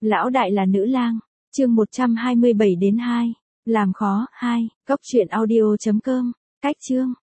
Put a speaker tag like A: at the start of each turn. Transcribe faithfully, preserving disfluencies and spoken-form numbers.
A: Lão đại là nữ lang, chương một trăm hai mươi bảy đến hai, làm khó, hai, cốc truyện audio chấm com, cách chương.